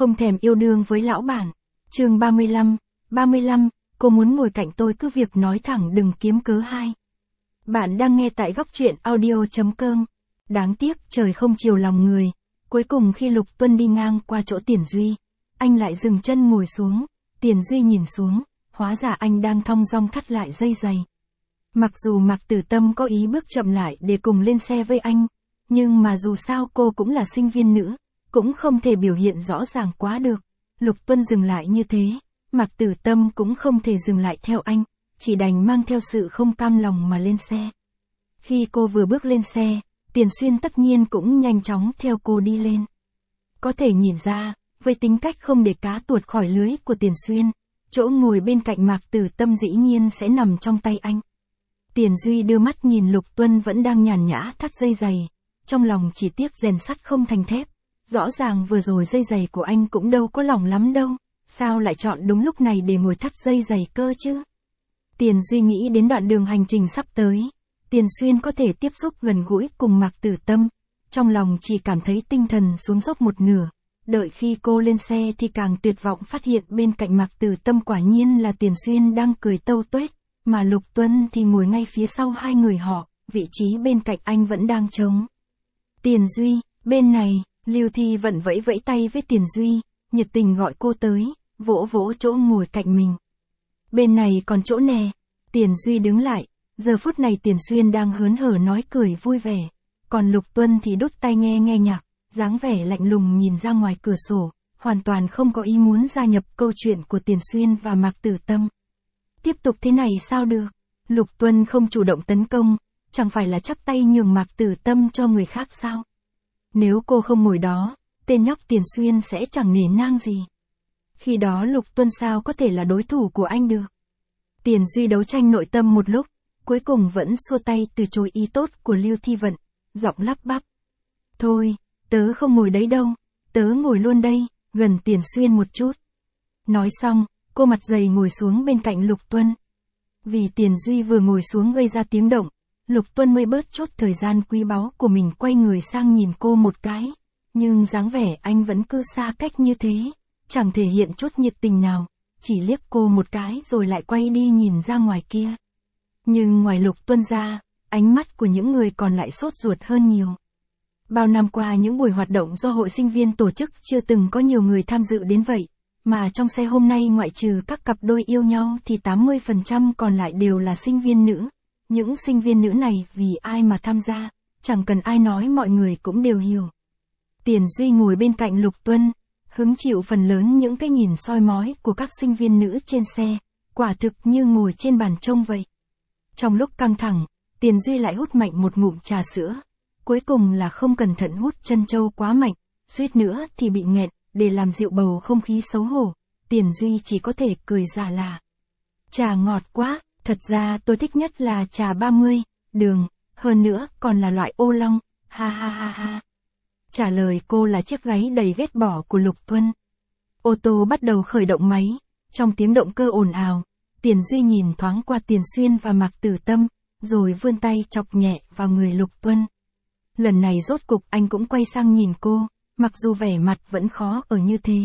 không thèm yêu đương với lão bản. Chương 35, cô muốn ngồi cạnh tôi cứ việc nói thẳng đừng kiếm cớ hai. Bạn đang nghe tại góc truyện audio.com. Đáng tiếc trời không chiều lòng người. Cuối cùng khi Lục Tuân đi ngang qua chỗ Tiền Duy, anh lại dừng chân ngồi xuống. Tiền Duy nhìn xuống, hóa ra anh đang thong dong thắt lại dây giày. Mặc dù Mạc Tử Tâm có ý bước chậm lại để cùng lên xe với anh, nhưng mà dù sao cô cũng là sinh viên nữ, cũng không thể biểu hiện rõ ràng quá được. Lục Tuân dừng lại như thế, Mạc Tử Tâm cũng không thể dừng lại theo anh, chỉ đành mang theo sự không cam lòng mà lên xe. Khi cô vừa bước lên xe, Tiền Xuyên tất nhiên cũng nhanh chóng theo cô đi lên. Có thể nhìn ra, với tính cách không để cá tuột khỏi lưới của Tiền Xuyên, chỗ ngồi bên cạnh Mạc Tử Tâm dĩ nhiên sẽ nằm trong tay anh. Tiền Duy đưa mắt nhìn Lục Tuân vẫn đang nhàn nhã thắt dây giày, trong lòng chỉ tiếc rèn sắt không thành thép. Rõ ràng vừa rồi dây giày của anh cũng đâu có lỏng lắm đâu, sao lại chọn đúng lúc này để ngồi thắt dây giày cơ chứ? Tiền Duy nghĩ đến đoạn đường hành trình sắp tới, Tiền Xuyên có thể tiếp xúc gần gũi cùng Mạc Tử Tâm, trong lòng chỉ cảm thấy tinh thần xuống dốc một nửa. Đợi khi cô lên xe thì càng tuyệt vọng phát hiện bên cạnh Mạc Tử Tâm quả nhiên là Tiền Xuyên đang cười tâu tuét, mà Lục Tuân thì ngồi ngay phía sau hai người họ, vị trí bên cạnh anh vẫn đang trống. Tiền Duy, bên này, Lưu Thi vẫn vẫy vẫy tay với Tiền Duy, nhiệt tình gọi cô tới, vỗ vỗ chỗ ngồi cạnh mình. Bên này còn chỗ nè. Tiền Duy đứng lại, giờ phút này Tiền Xuyên đang hớn hở nói cười vui vẻ, còn Lục Tuân thì đút tai nghe nhạc, dáng vẻ lạnh lùng nhìn ra ngoài cửa sổ, hoàn toàn không có ý muốn gia nhập câu chuyện của Tiền Xuyên và Mạc Tử Tâm. Tiếp tục thế này sao được? Lục Tuân không chủ động tấn công, chẳng phải là chắp tay nhường Mạc Tử Tâm cho người khác sao? Nếu cô không ngồi đó, tên nhóc Tiền Xuyên sẽ chẳng nể nang gì. Khi đó Lục Tuân sao có thể là đối thủ của anh được? Tiền Duy đấu tranh nội tâm một lúc, cuối cùng vẫn xua tay từ chối ý tốt của Lưu Thi Vận, giọng lắp bắp. Thôi, tớ không ngồi đấy đâu, tớ ngồi luôn đây, gần Tiền Xuyên một chút. Nói xong, cô mặt dày ngồi xuống bên cạnh Lục Tuân. Vì Tiền Duy vừa ngồi xuống gây ra tiếng động, Lục Tuân mới bớt chốt thời gian quý báu của mình quay người sang nhìn cô một cái. Nhưng dáng vẻ anh vẫn cứ xa cách như thế, chẳng thể hiện chút nhiệt tình nào, chỉ liếc cô một cái rồi lại quay đi nhìn ra ngoài kia. Nhưng ngoài Lục Tuân ra, ánh mắt của những người còn lại sốt ruột hơn nhiều. Bao năm qua những buổi hoạt động do hội sinh viên tổ chức chưa từng có nhiều người tham dự đến vậy, mà trong xe hôm nay ngoại trừ các cặp đôi yêu nhau thì 80% còn lại đều là sinh viên nữ. Những sinh viên nữ này vì ai mà tham gia, chẳng cần ai nói mọi người cũng đều hiểu. Tiền Duy ngồi bên cạnh Lục Tuân, hứng chịu phần lớn những cái nhìn soi mói của các sinh viên nữ trên xe, quả thực như ngồi trên bàn trông vậy. Trong lúc căng thẳng, Tiền Duy lại hút mạnh một ngụm trà sữa, cuối cùng là không cẩn thận hút chân châu quá mạnh, suýt nữa thì bị nghẹn, để làm dịu bầu không khí xấu hổ, Tiền Duy chỉ có thể cười giả là. Trà ngọt quá, thật ra tôi thích nhất là trà 30, đường, hơn nữa còn là loại ô long, ha ha ha ha. Trả lời cô là chiếc gáy đầy ghét bỏ của Lục Tuân. Ô tô bắt đầu khởi động máy, trong tiếng động cơ ồn ào, Tiền Duy nhìn thoáng qua Tiền Xuyên và Mạc Tử Tâm, rồi vươn tay chọc nhẹ vào người Lục Tuân. Lần này rốt cục anh cũng quay sang nhìn cô, mặc dù vẻ mặt vẫn khó ở như thế.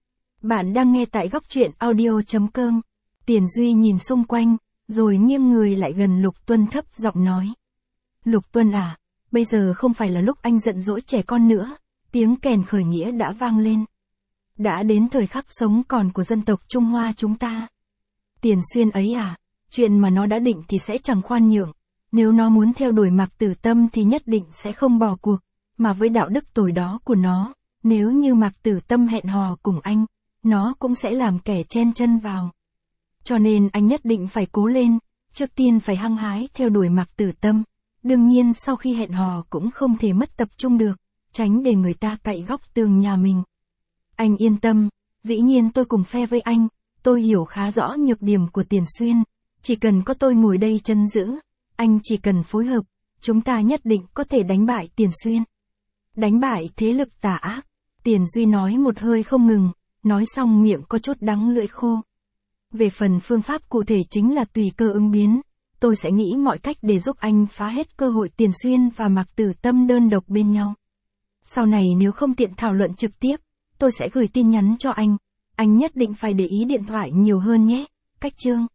Bạn đang nghe tại góc truyện audio.com. Tiền Duy nhìn xung quanh, rồi nghiêng người lại gần Lục Tuân thấp giọng nói. Lục Tuân à, bây giờ không phải là lúc anh giận dỗi trẻ con nữa, tiếng kèn khởi nghĩa đã vang lên. Đã đến thời khắc sống còn của dân tộc Trung Hoa chúng ta. Tiền Xuyên ấy à, chuyện mà nó đã định thì sẽ chẳng khoan nhượng, nếu nó muốn theo đuổi Mạc Tử Tâm thì nhất định sẽ không bỏ cuộc, mà với đạo đức tồi đó của nó, nếu như Mạc Tử Tâm hẹn hò cùng anh, nó cũng sẽ làm kẻ chen chân vào. Cho nên anh nhất định phải cố lên, trước tiên phải hăng hái theo đuổi Mạc Tử Tâm, đương nhiên sau khi hẹn hò cũng không thể mất tập trung được, tránh để người ta cậy góc tường nhà mình. Anh yên tâm, dĩ nhiên tôi cùng phe với anh, tôi hiểu khá rõ nhược điểm của Tiền Xuyên, chỉ cần có tôi ngồi đây chân giữ, anh chỉ cần phối hợp, chúng ta nhất định có thể đánh bại Tiền Xuyên. Đánh bại thế lực tà ác, Tiền Duy nói một hơi không ngừng, nói xong miệng có chút đắng lưỡi khô. Về phần phương pháp cụ thể chính là tùy cơ ứng biến, tôi sẽ nghĩ mọi cách để giúp anh phá hết cơ hội Tiền Xuyên và Mạc Tử Tâm đơn độc bên nhau. Sau này nếu không tiện thảo luận trực tiếp, tôi sẽ gửi tin nhắn cho anh nhất định phải để ý điện thoại nhiều hơn nhé. Cách chương